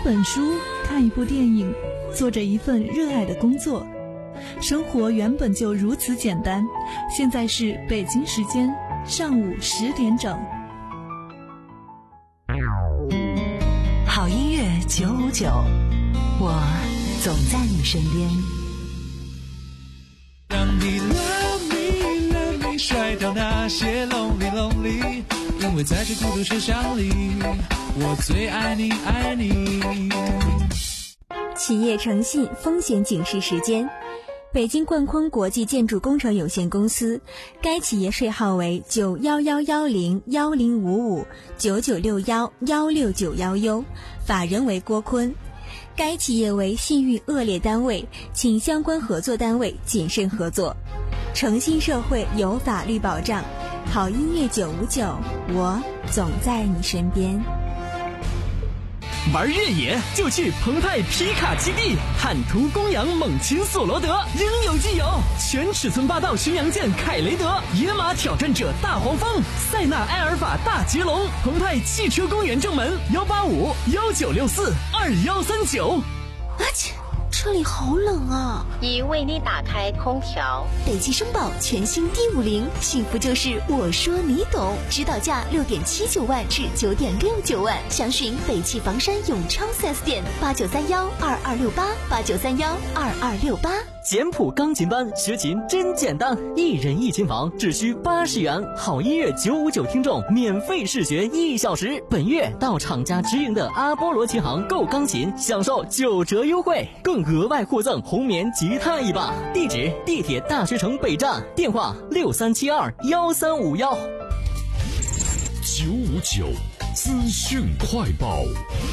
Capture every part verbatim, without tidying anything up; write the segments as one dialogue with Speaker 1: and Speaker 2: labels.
Speaker 1: 本书，看一部电影，做着一份热爱的工作。生活原本就如此简单。现在是北京时间上午十点整。
Speaker 2: 好音乐九五九，我总在你身边。
Speaker 3: 让你 love me love me 甩掉那些 lonely lonely， 因为在这孤独车厢里，我最爱你爱你。
Speaker 4: 企业诚信风险警示时间。北京冠坤国际建筑工程有限公司，该企业税号为九幺幺幺零幺零五五九九六幺幺六九幺 U， 法人为郭坤。该企业为信誉恶劣单位，请相关合作单位谨慎合作。诚信社会有法律保障，好音乐九五九，我总在你身边。
Speaker 5: 玩越野就去澎湃皮卡基地，坦途公羊猛禽索罗德应有尽有，全尺寸霸道巡洋舰凯雷德，野马挑战者大黄蜂，塞纳埃尔法大捷龙，澎湃汽车公园正门幺八五幺九六四二幺三九。
Speaker 6: 阿切，车里好冷啊！
Speaker 7: 已为你打开空调。
Speaker 6: 北汽声宝全新 D 五零，幸福就是我说你懂，指导价六点七九万至九点六九万，详询北汽房山永昌 四 S 店八九三幺二二六八八九三幺二二六八。
Speaker 5: 简谱钢琴班学琴真简单，一人一琴房只需八十元，好音乐九五九听众免费试学一小时。本月到厂家直营的阿波罗琴行购钢琴，享受九折优惠，更额外获赠红棉吉他一把。地址：地铁大学城北站，电话六三七二幺三五幺。
Speaker 8: 九五九资讯快报。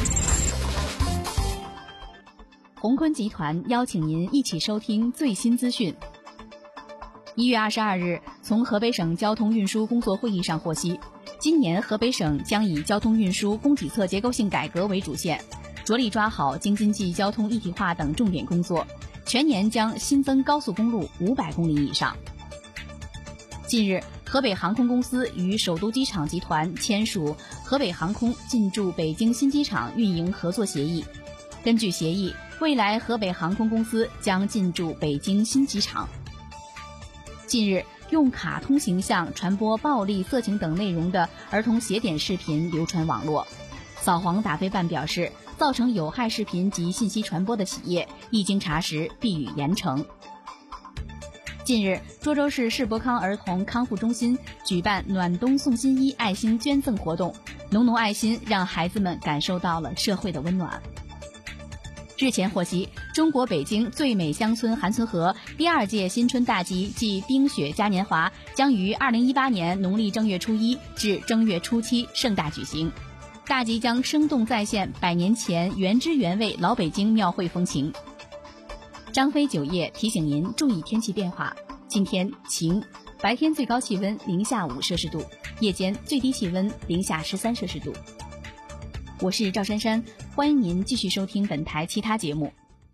Speaker 9: 宏坤集团邀请您一起收听最新资讯。一月二十二日，从河北省交通运输工作会议上获悉，今年河北省将以交通运输供给侧结构性改革为主线，着力抓好京津冀交通一体化等重点工作，全年将新增高速公路五百公里以上。近日，河北航空公司与首都机场集团签署河北航空进驻北京新机场运营合作协议。根据协议，未来河北航空公司将进驻北京新机场。近日，用卡通形象传播暴力、色情等内容的儿童邪典视频流传网络。扫黄打非办表示，造成有害视频及信息传播的企业，一经查实必予严惩。近日，涿州市世博康儿童康复中心举办暖冬送新衣爱心捐赠活动，浓浓爱心让孩子们感受到了社会的温暖。日前获悉，中国北京最美乡村韩村河第二届新春大集暨冰雪嘉年华将于二零一八年农历正月初一至正月初七盛大举行。大集将生动再现百年前原汁原味老北京庙会风情。张飞酒业提醒您注意天气变化，今天晴，白天最高气温零下五摄氏度，夜间最低气温零下十三摄氏度。我是赵珊珊，欢迎您继续收听本台其他节目。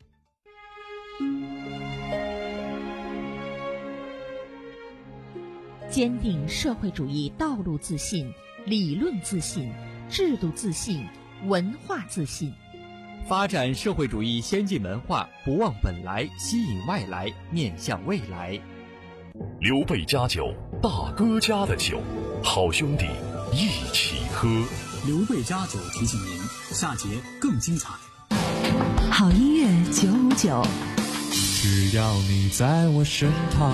Speaker 10: 坚定社会主义道路自信，理论自信，制度自信，文化自信。
Speaker 11: 发展社会主义先进文化，不忘本来，吸引外来，面向未来。
Speaker 8: 刘备家酒，大哥家的酒，好兄弟一起喝。
Speaker 12: 刘备家酒提醒您，下节更精彩。
Speaker 2: 好音乐九五九，
Speaker 3: 只要你在我身旁。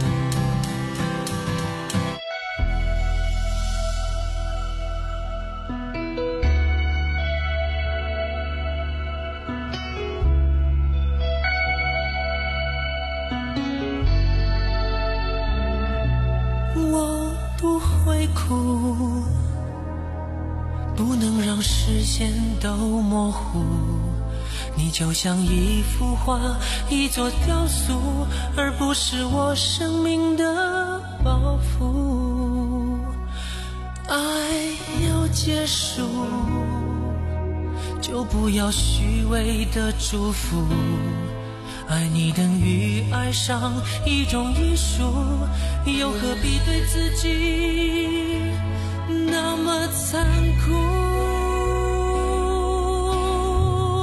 Speaker 13: 我不会哭，不能让视线都模糊，你就像一幅画，一座雕塑，而不是我生命的包袱。爱要结束，就不要虚伪的祝福，爱你等于爱上一种艺术，又何必对自己那么残酷？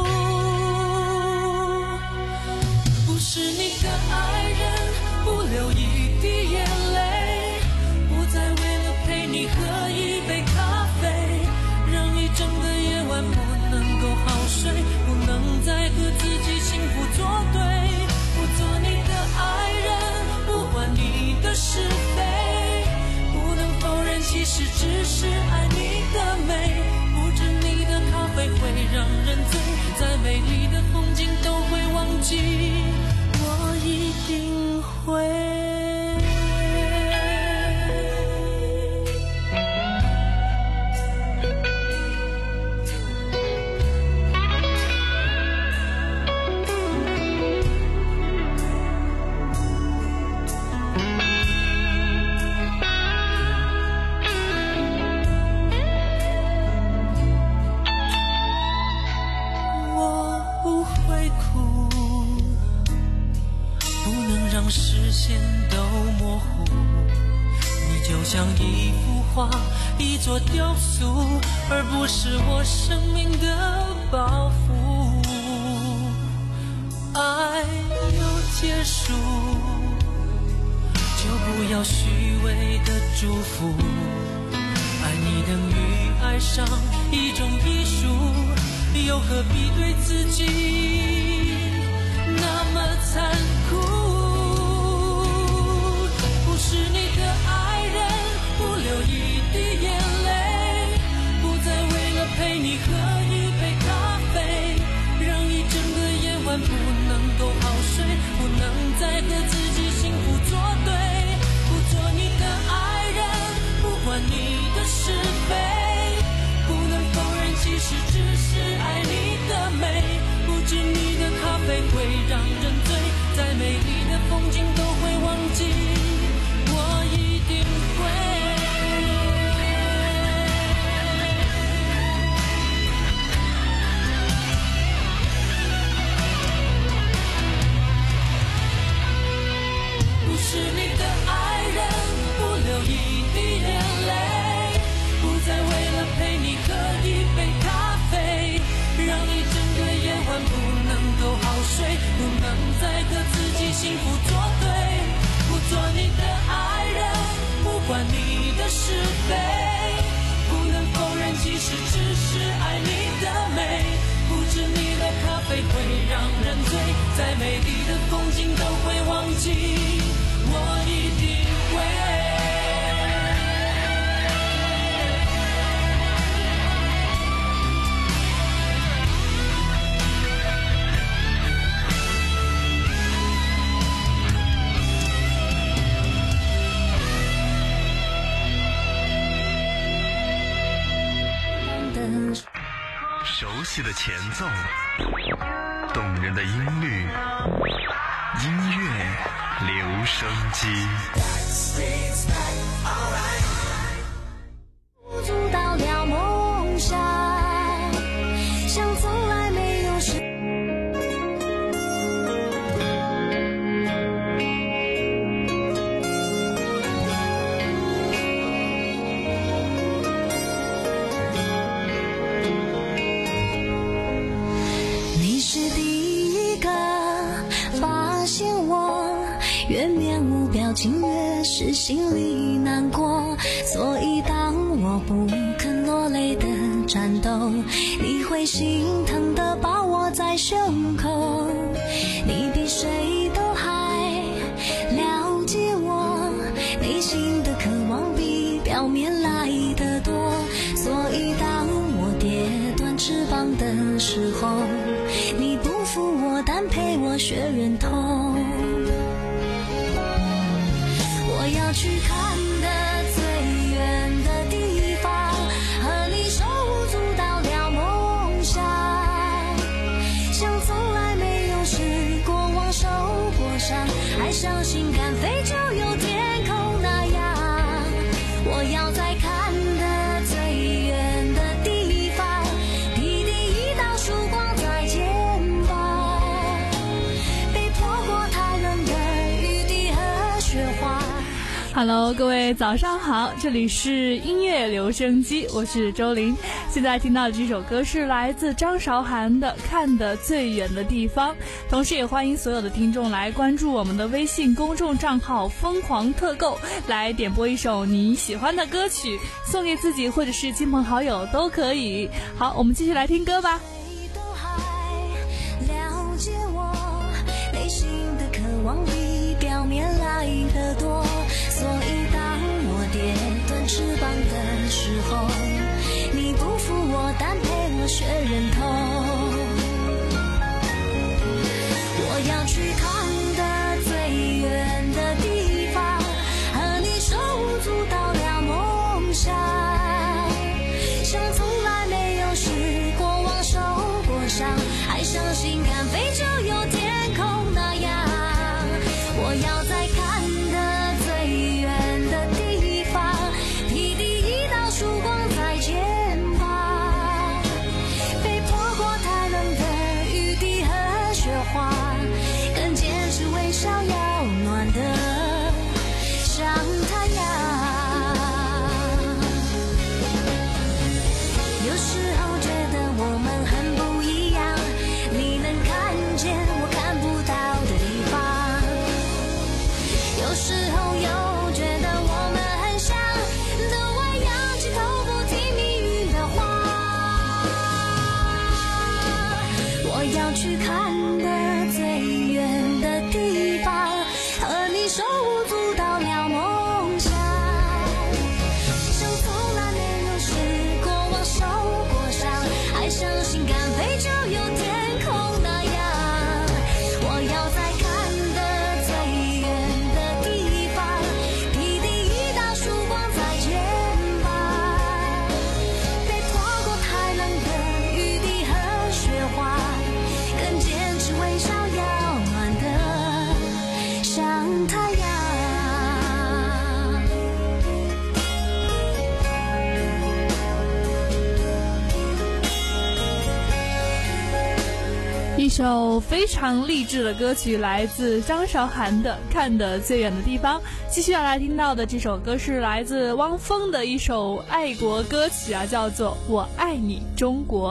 Speaker 13: 像一幅画，一座雕塑，而不是我生命的包袱。爱要结束，就不要虚伪的祝福。爱你等于爱上一种艺术，又何必对自己那么残酷？不是你的爱人，不流一滴眼泪，不再为了陪你喝一杯咖啡，让一整个夜晚不能够好睡，不能再和自己幸福作对。不做你的爱人，不管你的是非，不能否认其实只是爱你的美。不知你的咖啡会让人醉，再美丽的风景都会忘记，我一定会。不是你的爱人，不流一滴眼泪，不再为了陪你喝一杯咖啡，让一整个夜晚不能够好睡，不能再和自己幸福作对。不做你的爱人，不管你的是非，不能否认其实只是爱你的美。不知你的咖啡会让人醉，再美丽的风景都会忘记，我一定会。
Speaker 14: 熟悉的前奏，动人的音律，音乐留声机。
Speaker 15: 阻到了梦想，像从来没有失。你是第一个发现我，越面无表情越是心里难过，所以当我不肯落泪的战斗，你会心疼的抱我在胸口。你比谁都还了解我内心的渴望，比表面来的多，所以当我跌断翅膀的时候，你不负我，但陪我学忍痛。我要去看的最远的地方，和你手舞足蹈了梦想，像从来没有失过望受过伤，爱上心敢飞就有天空那样。我要在看的最远的地方，滴滴一道曙光在肩膀，被泼过太冷的雨滴和雪花。
Speaker 1: Hello， 各位早上好，这里是音乐留声机，我是周玲。现在听到的这首歌是来自张韶涵的《看得最远的地方》，同时也欢迎所有的听众来关注我们的微信公众账号疯狂特购，来点播一首你喜欢的歌曲，送给自己或者是亲朋好友都可以。好，我们继续来听歌吧。
Speaker 15: 都还了解我内心的渴望，比表面来的多，所以当我跌断翅膀的时候，你不负我，但陪我学忍痛。我要去看的最远的地方，和你手舞足蹈了梦想，像从来没有失过望受过伤，爱上心敢飞就有天空那样。我要在看的最远的地方，披第一去看的最远的地方，和你手舞足蹈聊梦想，像从来没有试过往受过伤，还相信敢飞就有天空那样。我要在看的最远的地方，披第一道曙光在肩膀，别错过太冷的雨滴和雪花，更坚持微笑要暖的像太阳。
Speaker 1: 一首非常励志的歌曲，来自张韶涵的《看得最远的地方》。继续要来听到的这首歌是来自汪峰的一首爱国歌曲啊，叫做《我爱你中国》。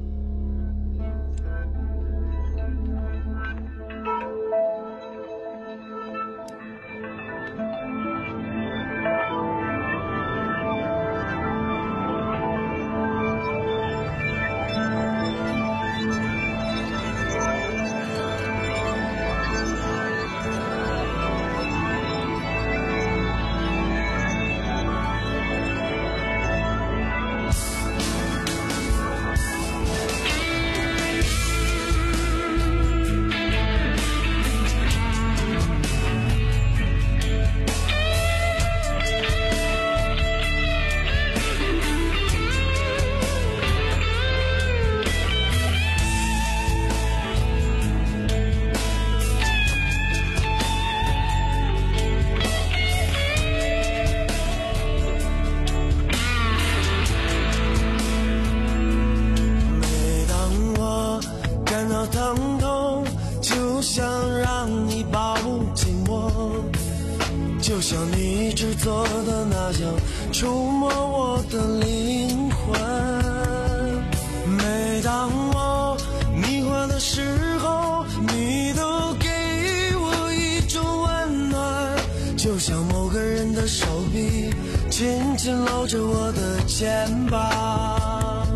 Speaker 16: 就像你制作的那样触摸我的灵魂。每当我迷惑的时候，你都给我一种温暖，就像某个人的手臂紧紧搂着我的肩膀。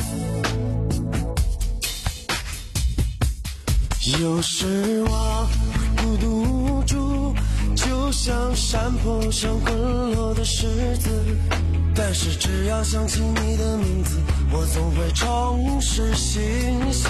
Speaker 16: 有时我孤独无助，就像山坡上滚落的石子，但是只要想起你的名字，我总会重拾信心。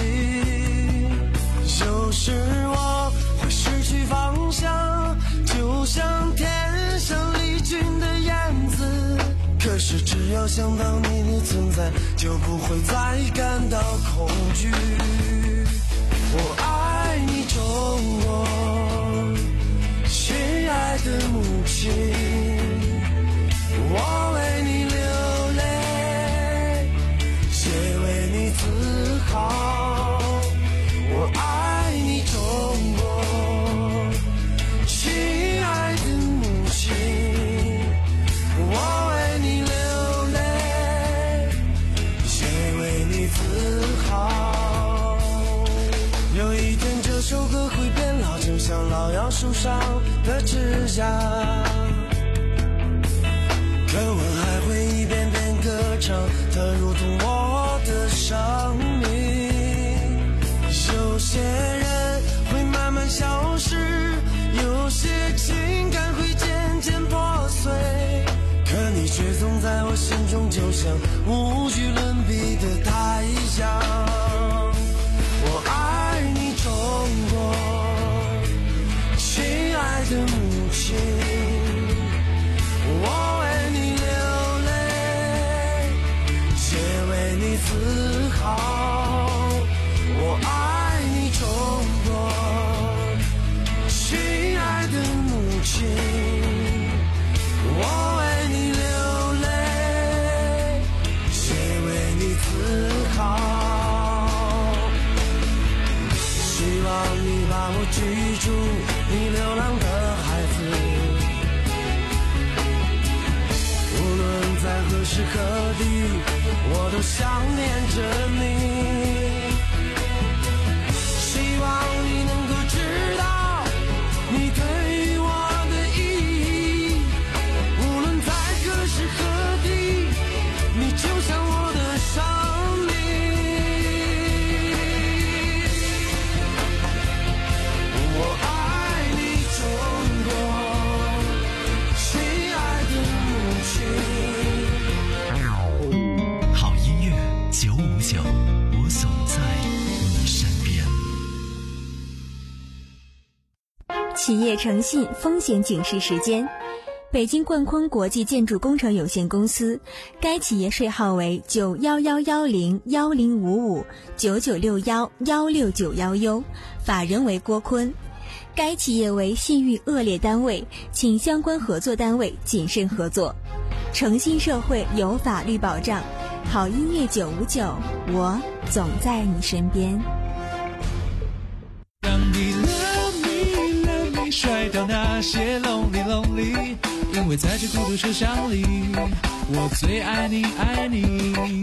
Speaker 16: 有时我会失去方向，就像天上离群的燕子，可是只要想到你的存在，就不会再感到恐惧。我爱你中国，亲爱的母亲，我为你流泪，也为你自豪。我爱你中国，亲爱的母亲，我为你流泪，也为你自豪。有一天这首歌会变老，就像老杨树上的枝桠，可我还会一遍遍歌唱，它如同我的生命。有些人会慢慢消失，有些情感会渐渐破碎，可你却总在我心中，就像无与伦比的太阳。我爱你中国，亲爱的母亲，我为你流泪，也为你自豪。我爱你中国，亲爱的母亲，我为你流泪，也为你自豪。希望你把我记住，你流浪的孩子，无论在何时何地，我都想念着你。希望你能够知道你对于我的意义，无论在何时何地，你就像我的生命。
Speaker 4: 企业诚信风险警示时间。北京冠坤国际建筑工程有限公司，该企业税号为九幺幺幺零幺零五五九九六幺幺六九幺 U， 法人为郭坤。该企业为信誉恶劣单位，请相关合作单位谨慎合作。诚信社会有法律保障，好音乐九五九，我总在你身边。
Speaker 3: 让你 love me love me 甩掉那些 lonely lonely， 因为在这孤独车厢里，我最爱你爱你。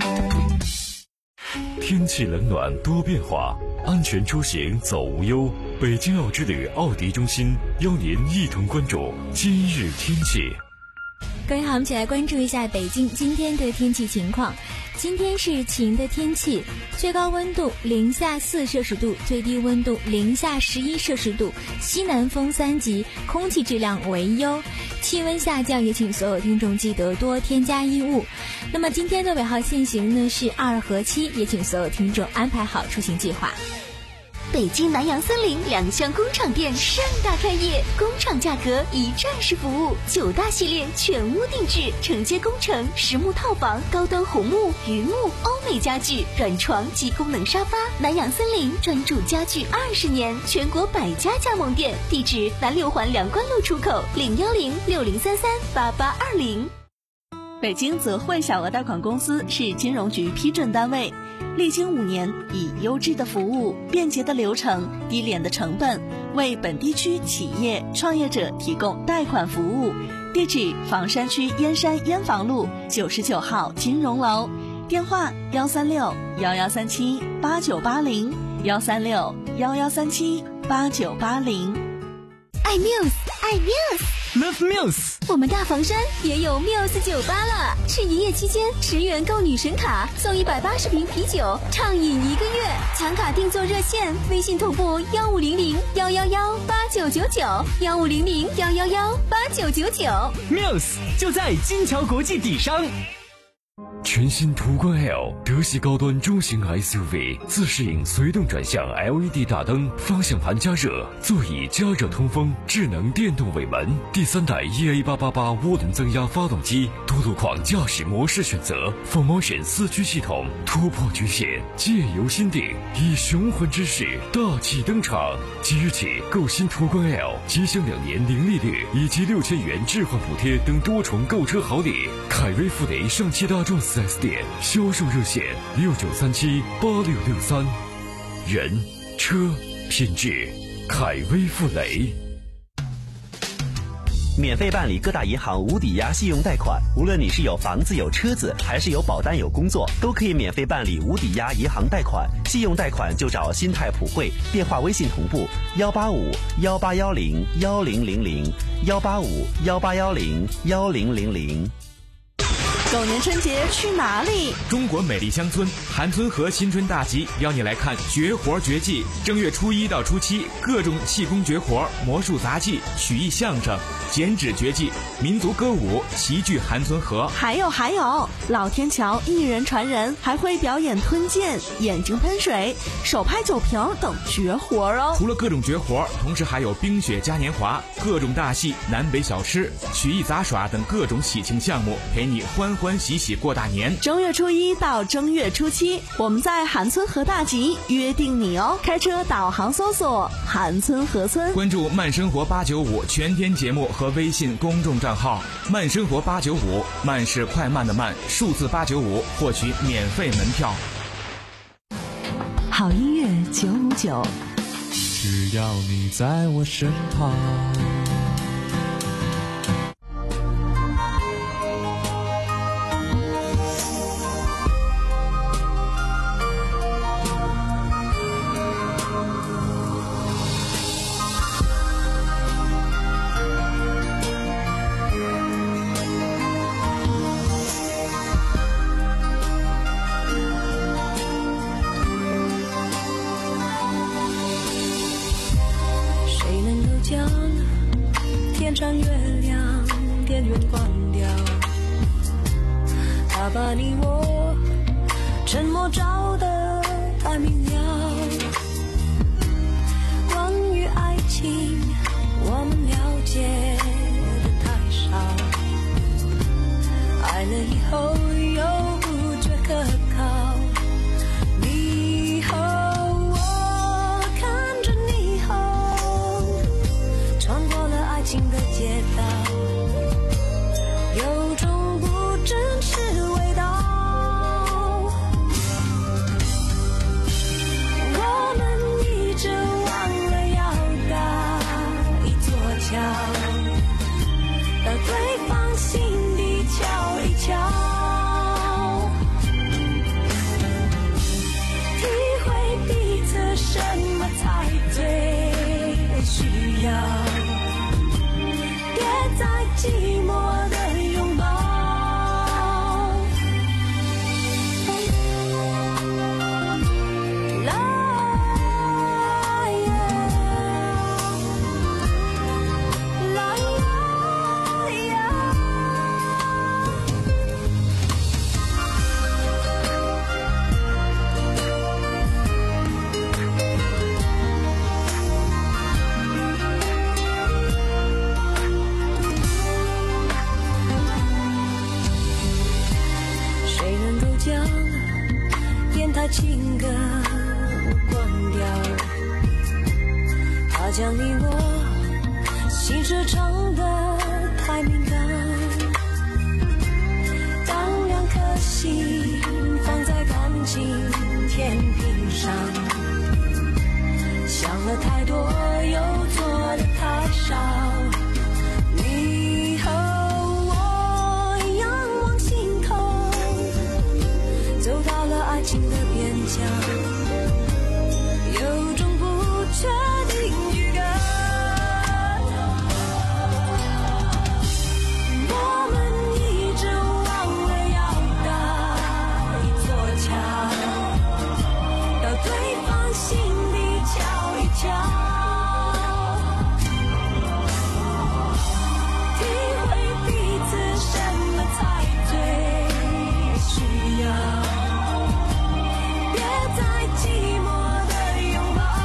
Speaker 8: 天气冷暖多变化，安全出行走无忧。北京奥之旅奥迪中心邀您一同关注今日天气。
Speaker 4: 各位好，我们一起来关注一下北京今天的天气情况。今天是晴的天气，最高温度零下四摄氏度，最低温度零下十一摄氏度，西南风三级，空气质量为优，气温下降，也请所有听众记得多添加衣物。那么今天的尾号限行呢是二和七，也请所有听众安排好出行计划。
Speaker 6: 北京南洋森林两厢工厂店盛大开业，工厂价格一站式服务，九大系列全屋定制，承接工程、实木套房、高端红木、榆木、欧美家具、软床及功能沙发。南洋森林专注家具二十年，全国百家加盟店，地址南六环梁关路出口，零幺零六零三三八八二零。
Speaker 17: 北京泽汇小额贷款公司是金融局批准单位，历经五年，以优质的服务、便捷的流程、低廉的成本，为本地区企业创业者提供贷款服务。地址：房山区燕山燕房路九十九号金融楼，电话：幺三六幺幺三七八九八零，幺三六幺幺三七八九八零。
Speaker 6: 爱 Muse， 爱 Muse。Love
Speaker 5: Muse，
Speaker 6: 我们大房山也有 Muse 酒吧了，是营业期间十元购女神卡送一百八十瓶啤酒，畅饮一个月。抢卡订座热线：微信同步幺五零零幺幺幺八九九九，幺五零零幺幺幺八九九九。
Speaker 5: Muse 就在金桥国际底商。
Speaker 8: 全新途观 L 德系高端中型 S U V， 自适应随动转向 L E D 大灯，方向盘加热，座椅加热通风，智能电动尾门，第三代 E A 八八八 涡轮增压发动机，多路况驾驶模式选择 ，four motion 四驱系统，突破局限，借由心定，以雄浑之势大气登场。即日起购新途观 L， 即享两年零利率以及六千元置换补贴等多重购车好礼。凯威富雷上汽大众四 S 店销售热线六九三七八六六三，人车品质，凯威富雷。
Speaker 18: 免费办理各大银行无抵押信用贷款，无论你是有房子有车子，还是有保单有工作，都可以免费办理无抵押银行贷款。信用贷款就找新泰普惠，电话微信同步幺八五幺八幺零幺零零零幺八五幺八幺零幺零零零。
Speaker 17: 狗年春节去哪里？
Speaker 19: 中国美丽乡村韩村河新春大集邀你来看绝活绝技。正月初一到初七，各种气功绝活、魔术杂技、曲艺相声、剪纸绝技、民族歌舞齐聚韩村河。
Speaker 17: 还有还有，老天桥一人传人，还会表演吞剑、眼睛喷水、手拍酒瓶等绝活哦。
Speaker 19: 除了各种绝活，同时还有冰雪嘉年华、各种大戏、南北小吃、曲艺杂耍等各种喜庆项目，陪你欢欢喜喜过大年。
Speaker 17: 正月初一到正月初七，我们在韩村河大集约定你哦。开车导航搜索韩村河村，
Speaker 19: 关注慢生活八九五全天节目和微信公众账号慢生活八九五，慢是快慢的慢，数字八九五，获取免费门票。
Speaker 2: 好音乐九五九，
Speaker 3: 只要你在我身旁。
Speaker 15: 天上月亮电源关掉，它把你我沉默照得太明了。关于爱情，我将电台情歌关掉，他将你我心事唱得太敏感，当两颗心放在感情天平上，想了太多又做的太少，你和我仰望星空，走到了爱情的边疆，有种不确定预感，我们一直忘了要搭一座桥，到对方心里瞧一瞧，体会彼此什么才最需要，别再寂寞的拥抱。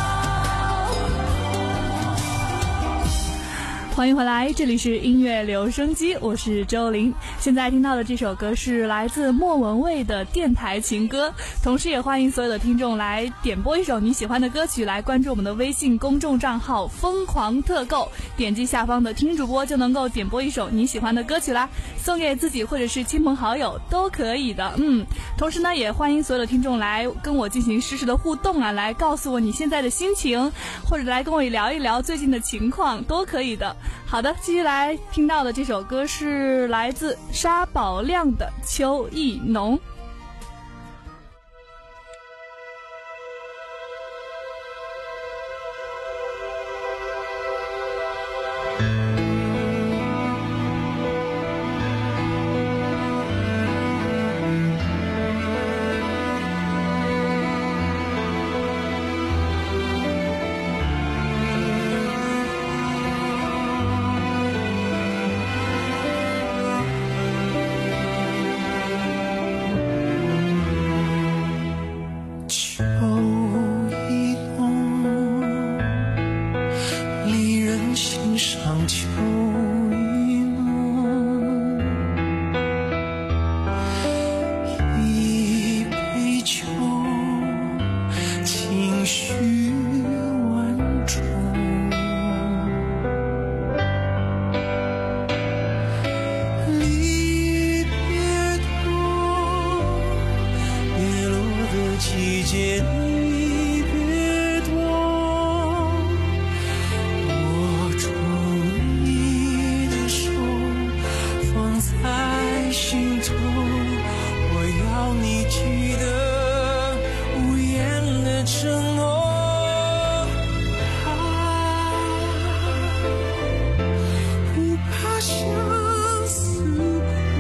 Speaker 1: 欢迎回来，这里是音乐留声机，我是周玲。现在听到的这首歌是来自莫文蔚的电台情歌，同时也欢迎所有的听众来点播一首你喜欢的歌曲，来关注我们的微信公众账号疯狂特购，点击下方的听主播就能够点播一首你喜欢的歌曲啦，送给自己或者是亲朋好友都可以的。嗯，同时呢也欢迎所有的听众来跟我进行实时的互动啊，来告诉我你现在的心情，或者来跟我聊一聊最近的情况都可以的。好的，继续来听到的这首歌是来自沙宝亮的《秋意浓》。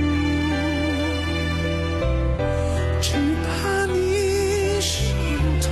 Speaker 16: 只怕你伤痛。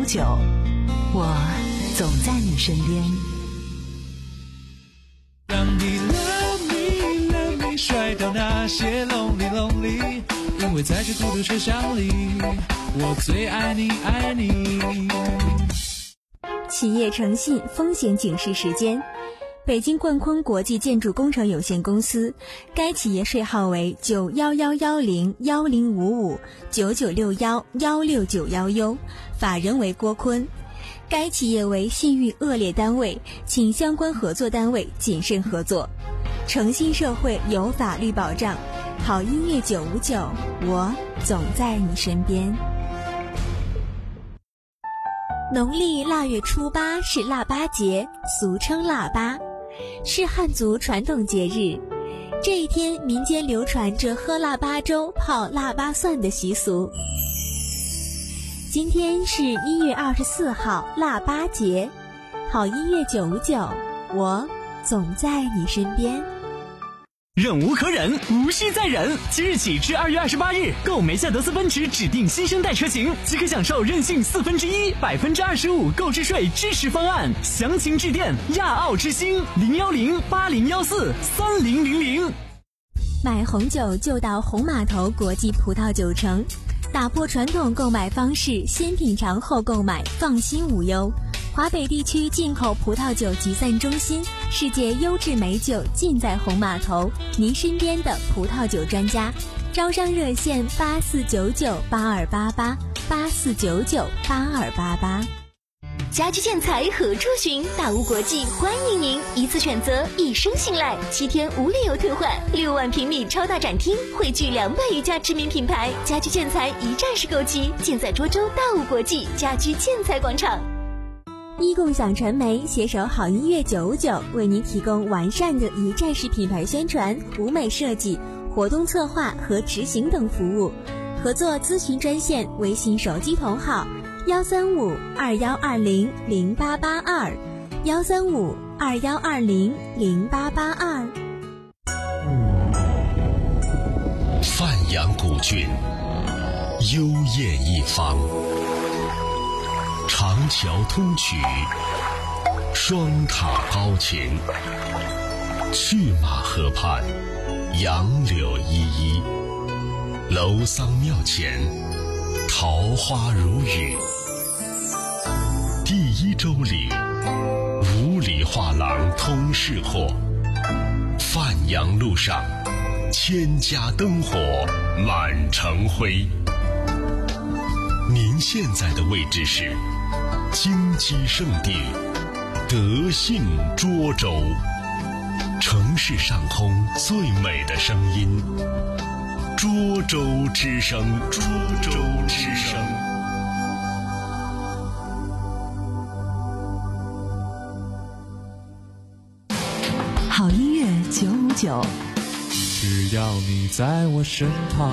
Speaker 2: 九，我总在你身边。
Speaker 3: 让你 love me love me 甩掉那些 lonely lonely， 因为在这孤独车厢里，我最爱你爱你。
Speaker 4: 企业诚信风险警示时间。北京冠坤国际建筑工程有限公司，该企业税号为九一一一零一零五五九九六一一六九一 U， 法人为郭坤。该企业为信誉恶劣单位，请相关合作单位谨慎合作。诚信社会有法律保障，好音乐九五九，我总在你身边。农历腊月初八是腊八节，俗称腊八，是汉族传统节日。这一天，民间流传着喝腊八粥、泡腊八蒜的习俗。今天是一月二十四号，腊八节。好音乐九五九，我总在你身边。
Speaker 20: 忍无可忍，无需再忍！即日起至二月二十八日，购梅赛德斯奔驰指定新生代车型，即可享受任性四分之一、百分之二十五购置税支持方案。详情致电亚奥之星零幺零八零幺四三零零零。
Speaker 4: 买红酒就到红码头国际葡萄酒城，打破传统购买方式，先品尝后购买，放心无忧。华北地区进口葡萄酒集散中心，世界优质美酒尽在红码头，您身边的葡萄酒专家。招商热线八四九九八二八八八四九九八二八八。
Speaker 6: 家居建材何处寻？大屋国际欢迎您，一次选择，一生信赖，七天无理由退换，六万平米超大展厅，汇聚两百余家知名品牌，家居建材一站式购齐，尽在涿州大屋国际家居建材广场。
Speaker 4: 一共享传媒携手好音乐九五九，为您提供完善的一站式品牌宣传、舞美设计、活动策划和执行等服务。合作咨询专线：微信手机同号幺三五二幺二零零八八二，幺三五二幺二零零八八二。
Speaker 21: 范阳古郡，幽艳一方。长桥通衢，双塔高擎，去马河畔，杨柳依依，楼桑庙前，桃花如雨。第一周里，五里画廊通市货，范阳路上，千家灯火满城辉。您现在的位置是金鸡圣地德信涿州，城市上空最美的声音，涿州之声，涿州之声。
Speaker 2: 好音乐九五九，
Speaker 3: 只要你在我身旁。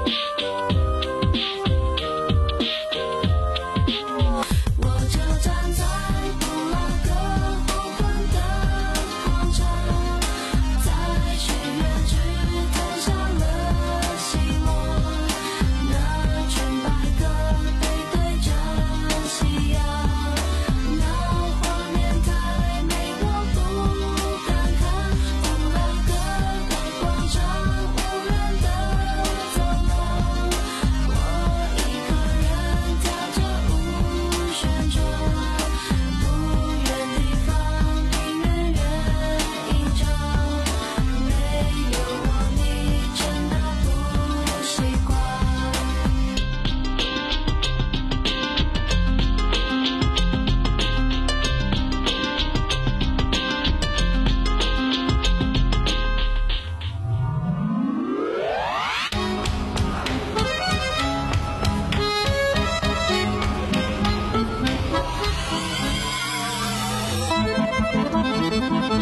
Speaker 15: 我就站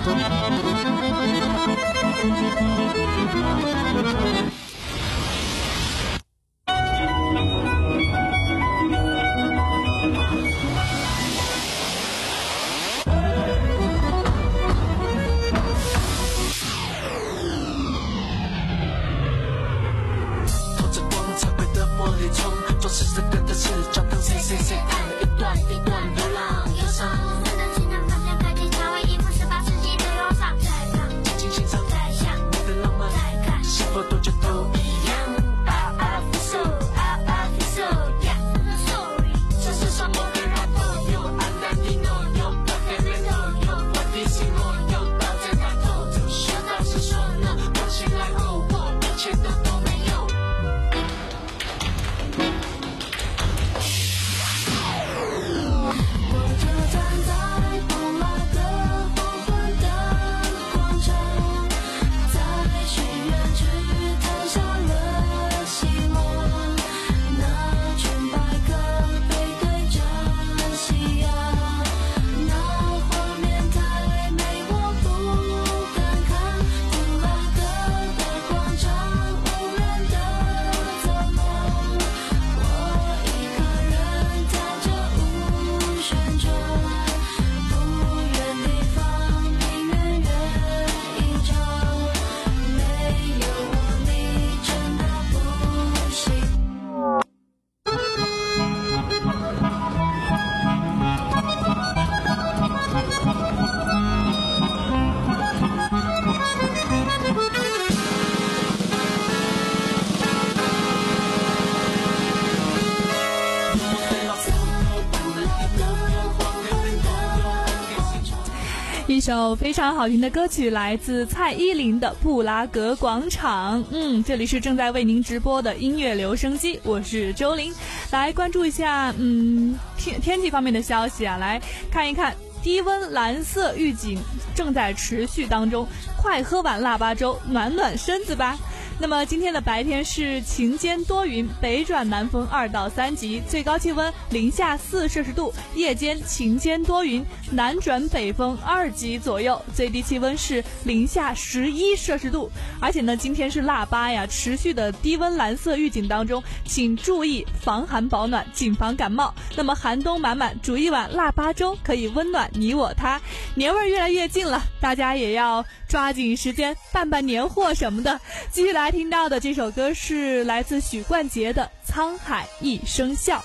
Speaker 1: 一首非常好听的歌曲，来自蔡依林的《布拉格广场》。嗯，这里是正在为您直播的音乐留声机，我是周玲。来关注一下，嗯，天天气方面的消息啊，来看一看。低温蓝色预警正在持续当中，快喝碗腊八粥，暖暖身子吧。那么今天的白天是晴间多云，北转南风二到三级，最高气温零下四摄氏度；夜间晴间多云，南转北风二级左右，最低气温是零下十一摄氏度。而且呢，今天是腊八呀，持续的低温蓝色预警当中，请注意防寒保暖，谨防感冒。那么寒冬满满，煮一碗腊八粥可以温暖你我他。年味越来越近了，大家也要抓紧时间办办年货什么的。继续来听到的这首歌是来自许冠杰的《沧海一声笑》。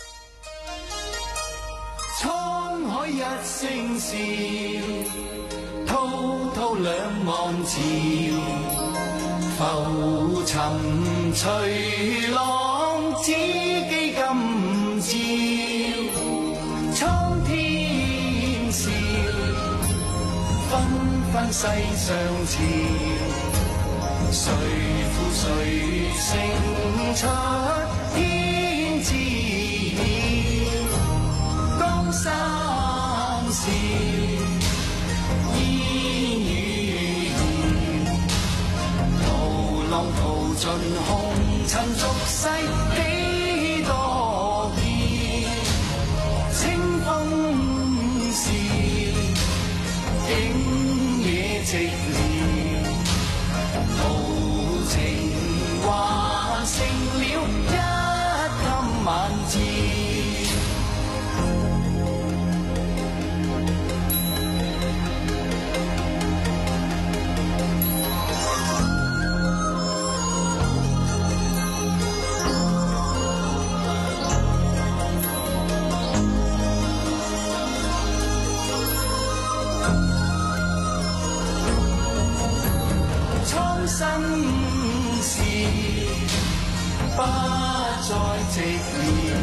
Speaker 16: 沧海一聲笑，滔滔兩岸潮，浮沉隨浪，只記今朝。蒼天笑，紛紛世上潮，誰負誰勝出天知曉，江山笑，煙雨遙，途浪淘盡紅塵俗世幾多變，清風笑，景野寂寥，豪情還成了一襟晚照。生事不再寂寥，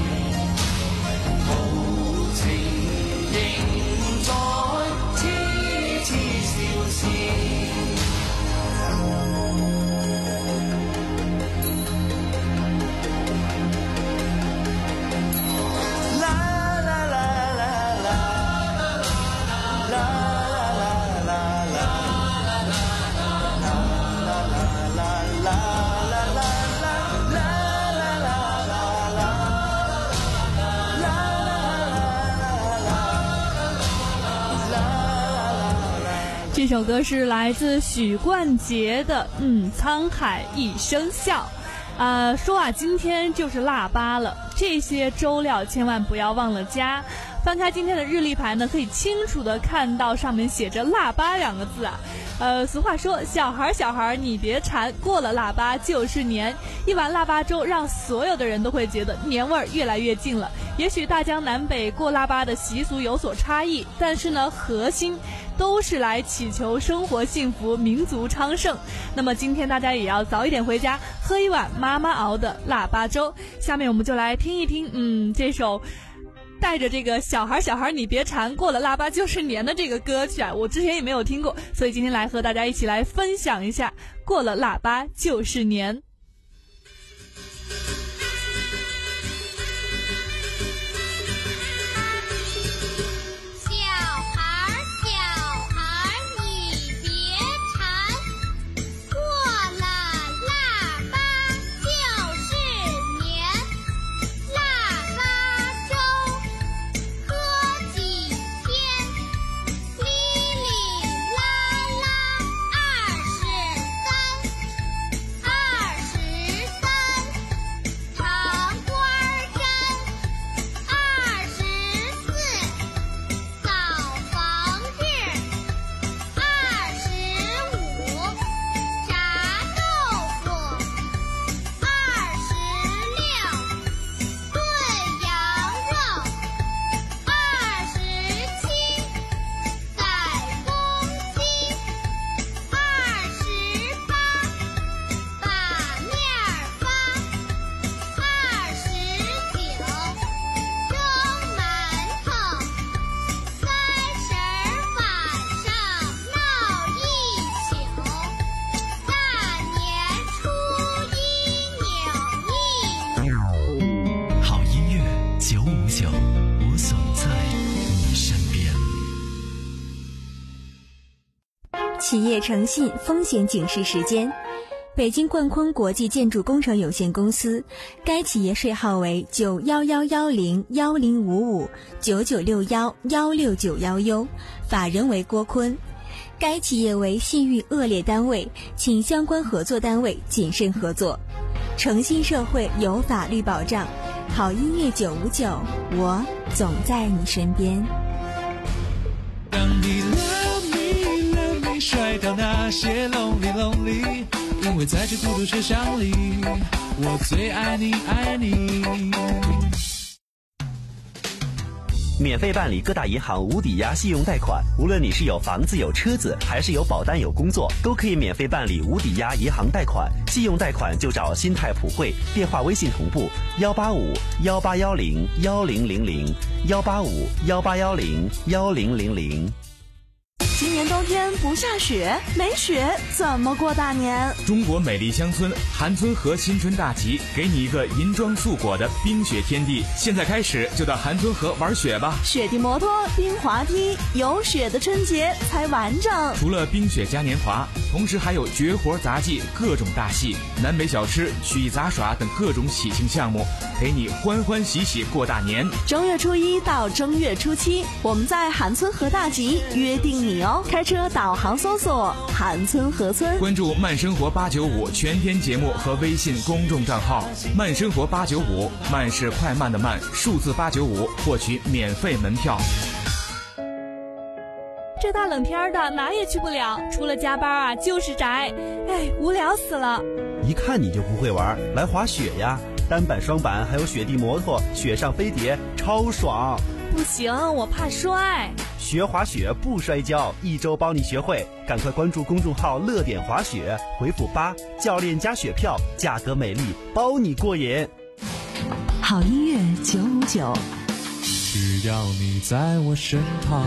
Speaker 16: 豪情仍在痴痴笑笑。
Speaker 1: 这首歌是来自许冠杰的嗯，沧海一声笑。呃，说啊，今天就是腊八了，这些周料千万不要忘了加。翻开今天的日历牌呢，可以清楚的看到上面写着腊八两个字啊。呃，俗话说，小孩小孩你别馋，过了腊八就是年。一碗腊八粥让所有的人都会觉得年味儿越来越近了。也许大江南北过腊八的习俗有所差异，但是呢，核心都是来祈求生活幸福、民族昌盛。那么今天大家也要早一点回家，喝一碗妈妈熬的腊八粥。下面我们就来听一听，嗯，这首带着这个小孩小孩你别馋，过了腊八就是年的这个歌曲啊，我之前也没有听过，所以今天来和大家一起来分享一下，过了腊八就是年。
Speaker 4: 企业诚信风险警示时间，北京冠坤国际建筑工程有限公司，该企业税号为九幺幺幺零幺零五五九九六幺幺六九幺 U， 法人为郭坤。该企业为信誉恶劣单位，请相关合作单位谨慎合作。诚信社会有法律保障，好音乐九五九，我总在你身边。
Speaker 3: 当你 love me love me 甩掉那些 lonely lonely， 因为在这孤独车厢里，我最爱你爱你。
Speaker 18: 免费办理各大银行无抵押信用贷款，无论你是有房子有车子，还是有保单有工作，都可以免费办理无抵押银行贷款。信用贷款就找新泰普惠，电话微信同步幺八五幺八幺零幺零零零幺八五幺八幺零幺零零零。
Speaker 17: 今年冬天不下雪，没雪怎么过大年？
Speaker 19: 中国美丽乡村韩村河新春大集，给你一个银装素裹的冰雪天地。现在开始就到韩村河玩雪吧！
Speaker 17: 雪地摩托、冰滑梯，有雪的春节才完整。
Speaker 19: 除了冰雪嘉年华，同时还有绝活杂技、各种大戏、南北小吃、曲艺杂耍等各种喜庆项目，陪你欢欢喜喜过大年。
Speaker 17: 正月初一到正月初七，我们在韩村河大集约定你哦。开车导航搜索韩村河村，
Speaker 19: 关注慢生活八九五全天节目和微信公众账号慢生活八九五，慢是快慢的慢，数字八九五，获取免费门票。
Speaker 1: 这大冷天的哪也去不了，除了加班啊就是宅，哎，无聊死了。
Speaker 18: 一看你就不会玩，来滑雪呀，单板双板还有雪地摩托，雪上飞碟超爽。
Speaker 1: 不行，我怕摔。
Speaker 18: 学滑雪不摔跤，一周帮你学会，赶快关注公众号乐点滑雪，回复八，教练加雪票，价格美丽，包你过瘾。
Speaker 2: 好音乐九五九，
Speaker 3: 只要你在我身旁。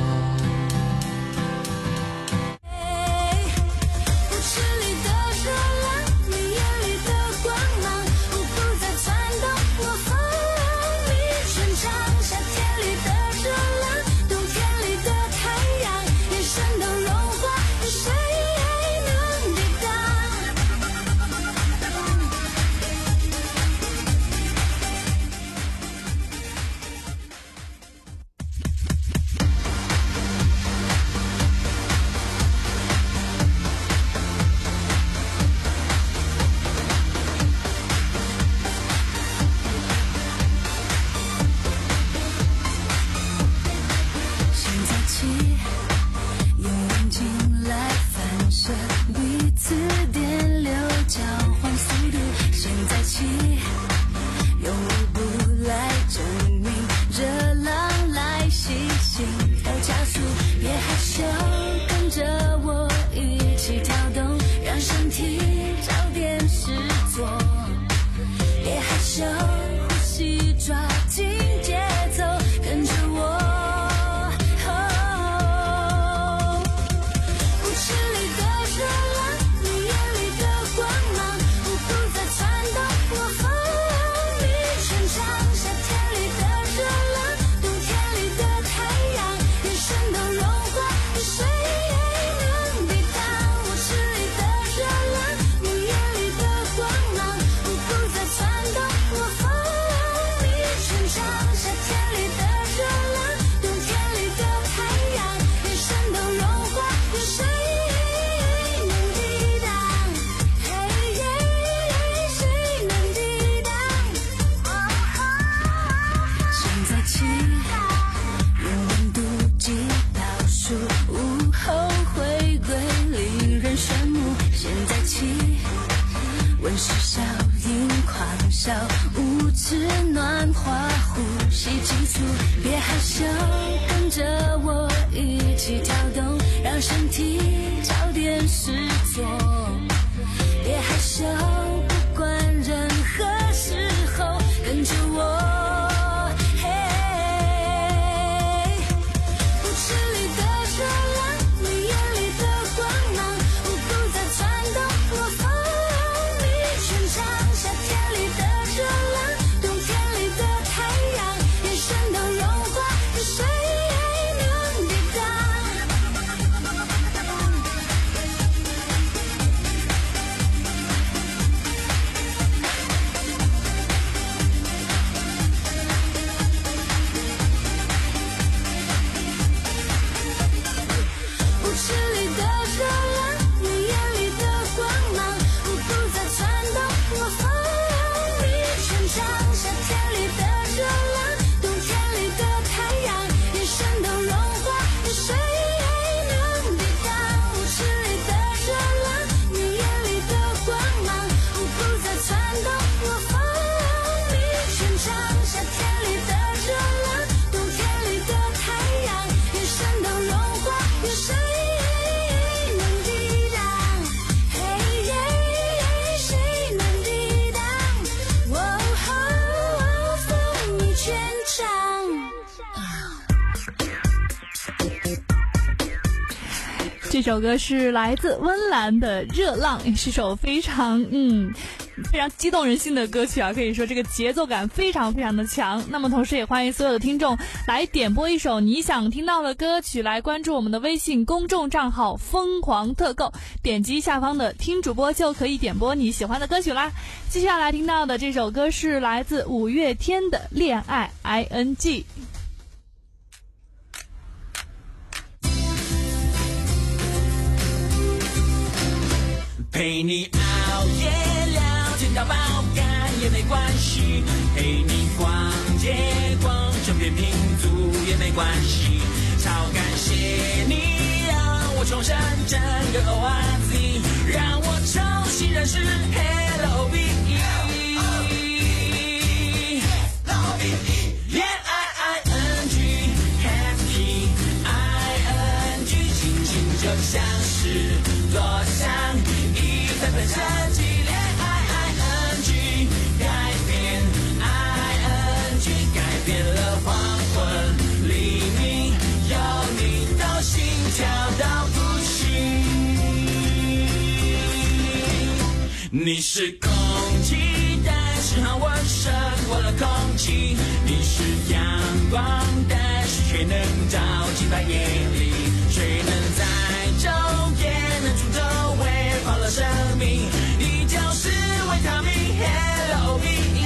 Speaker 15: 谁能抵挡？嘿耶，谁能抵挡？哦吼，风雨全场。
Speaker 1: 这首歌是来自温岚的《热浪》，也是首非常嗯非常激动人心的歌曲啊，可以说这个节奏感非常非常的强。那么同时也欢迎所有的听众来点播一首你想听到的歌曲，来关注我们的微信公众账号疯狂特购，点击下方的听主播就可以点播你喜欢的歌曲啦。接下来听到的这首歌是来自五月天的《恋爱 I N G》。
Speaker 3: 陪你熬夜聊天到爆肝也没关系，陪你逛街逛整片拼图也没关系，超感谢你让我重生整个 O R Z， 让我重新认识 Hello B E。 恋爱 I N G Happy I N G， 心情就像是落上纷纷设计，恋爱 I N G 改变 I N G 改变了黄昏黎明，有你到心跳到不行。你是空气，但是好温胜过了空气。你是阳光，但是却能照进白夜里。谁能在昼夜能出周围放了生命？你就是维他命 Hello B E。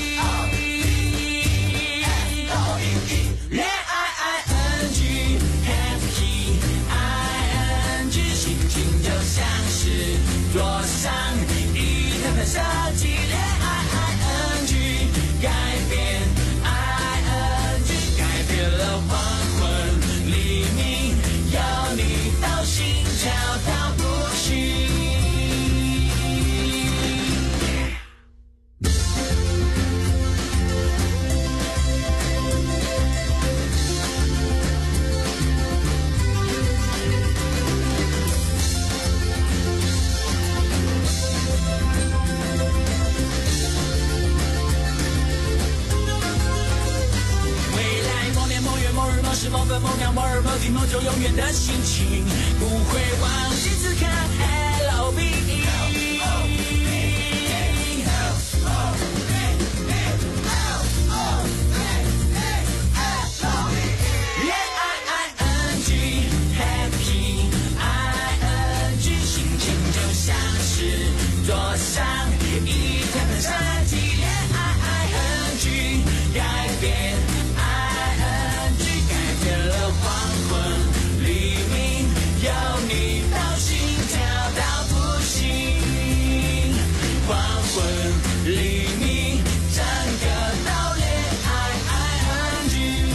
Speaker 3: 恋爱 I N G Happy I N G， 心情就像是桌上一台盘设计，恋爱 I N G 改变 I N G 改变了黄昏黎明，有你到心跳到不行。是某分某秒某日某地某种永远的心情，不会忘记此刻 Hello B E。 恋爱 I N G Happy I N G， 心情就像是桌上一台盘设计，恋爱 I N G 改变黄昏黎明，有你到心跳到不行。黄昏黎明，整个到恋爱 I N G。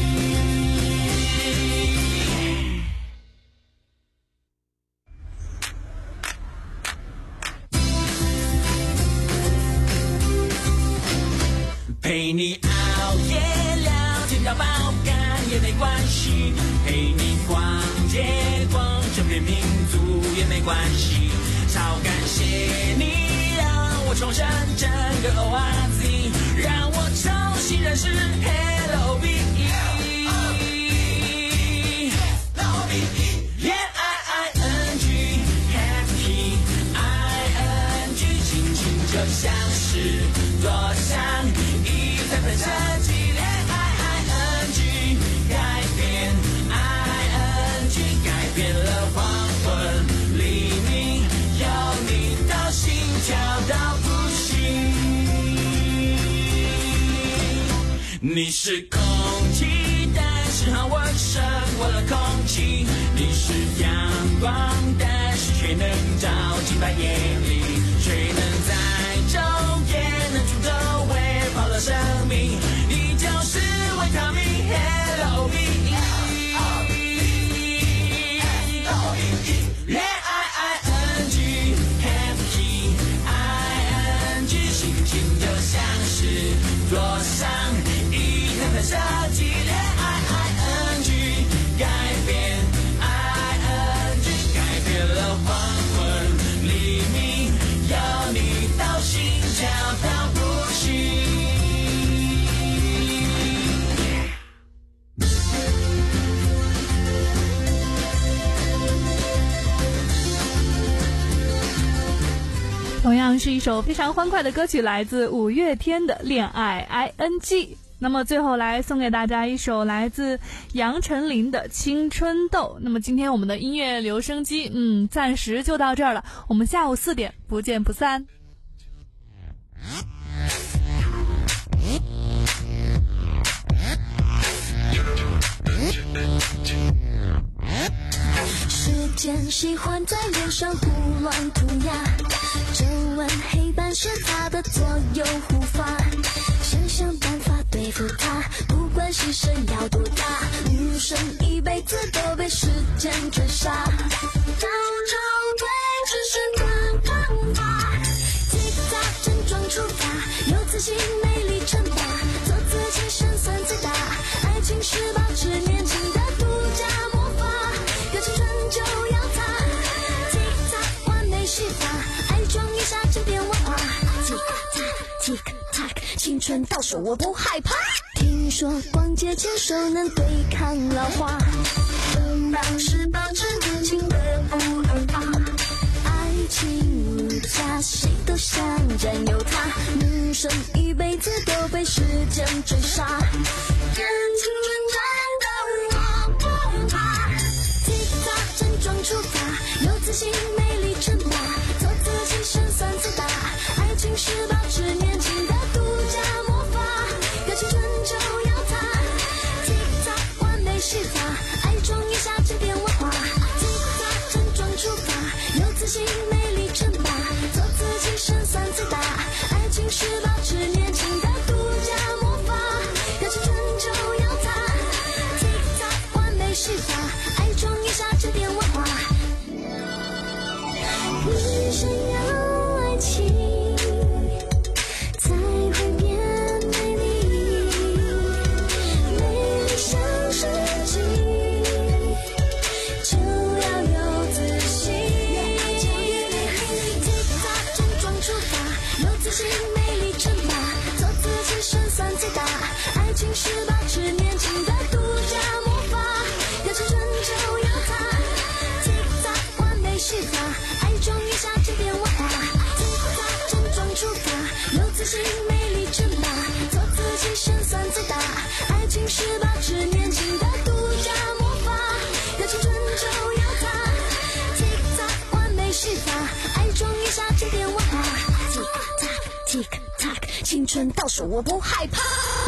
Speaker 3: 陪你熬夜聊天到爆肝也没关系，陪你逛街逛整片拼图也没关系，超感谢你让我重生整个 O R Z， 让我重新认识 Hello B E。 恋爱 I N G Happy I N G， 心情就像是桌上一台盘设计，恋爱 I N G 改变 I N G 改变了黄昏黎明，有你到心跳到不行。你是空气，但是好温胜过了空气。你是阳光，但是却能照进白夜里。谁能在昼夜能出周围放了生命？你就是维他命 Hello B E。 恋爱 I N G Happy I N G， 心情就像是桌上一台盘设计，恋爱 I N G 改变 I
Speaker 1: 同样是一首非常欢快的歌曲，来自五月天的《恋爱 I N G》。那么最后来送给大家一首来自杨丞琳的《青春痘》。那么今天我们的音乐留声机，嗯，暂时就到这儿了。我们下午四点不见不散。
Speaker 15: 时间喜欢在脸上胡乱涂鸦，皱纹黑斑是他的左右护发，想想办法对付他，不管牺牲要多大，女生一辈子都被时间追杀，照照对只是短头发，吉他正装出发，有自信美丽称霸，做自己胜算最大，爱情是保持年轻的独家魔法，有青春就要它，吉他完美戏法，爱装一下就变文化，吉他 tick tock， 青春到手我不害怕，听说逛街牵手能对抗老化，本来是保持年轻的不二法，爱情无价，谁都想占有它，女生一辈子都被时间追杀，看青春战斗我不怕，吉他正装出发，有自信美丽称霸，做自己胜算最大，爱情是保持年轻的独家魔法，有青春就要它，吉他完美戏法，爱装一下就变文化，吉他正装出发，有自信美丽称霸，做自己胜算最大，爱情是保持年轻的独家魔法，有青春就要它，吉他完美戏法，爱装一下就变文化，你想要爱情才会变美丽，美丽像世纪就要有自信，吉他正装出发，有自信美丽称霸，做自己胜算最大，爱情是保持年轻的独家魔法，有青春就要它，吉他完美戏法，爱装一下就变文化，吉他正装出发，有自信美丽称霸，做自己胜算最大，爱情是保持年轻的独家魔法，有青春就要它，吉他完美戏法，爱装一下就变文化，吉他 tick tock， 青春到手我不害怕。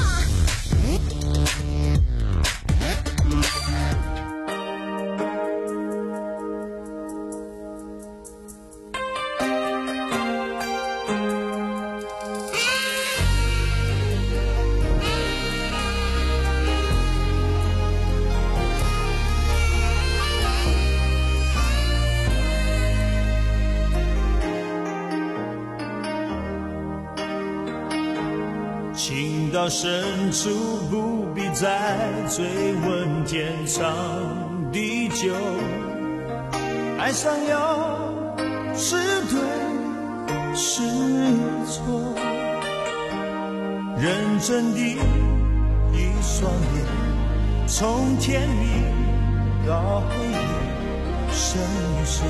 Speaker 7: 情到深处不必再追问天长地久，爱上要是对是错，认真的一双眼，从天明到黑夜，深深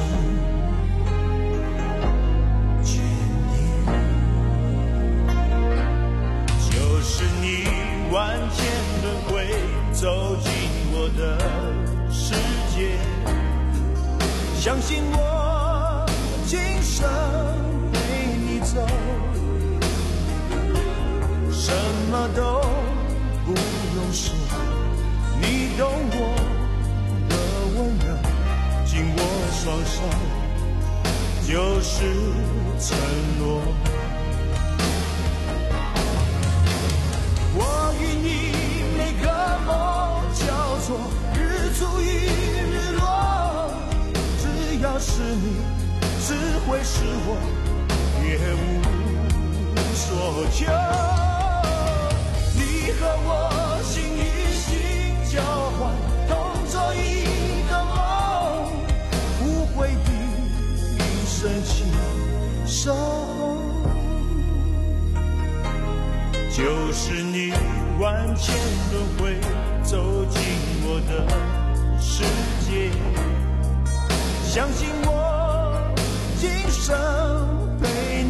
Speaker 7: 万千轮回走进我的世界，相信我今生陪你走，什么都不用说，你懂我的温柔，紧握双手就是承诺。我与你每个梦交错，日出与日落，只要是你，只会是我，别无所求。你和我心与心交换，同做一个梦，不悔的一生情守候。就是你万千轮回走进我的世界，相信我今生陪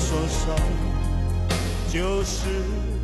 Speaker 7: 双手，就是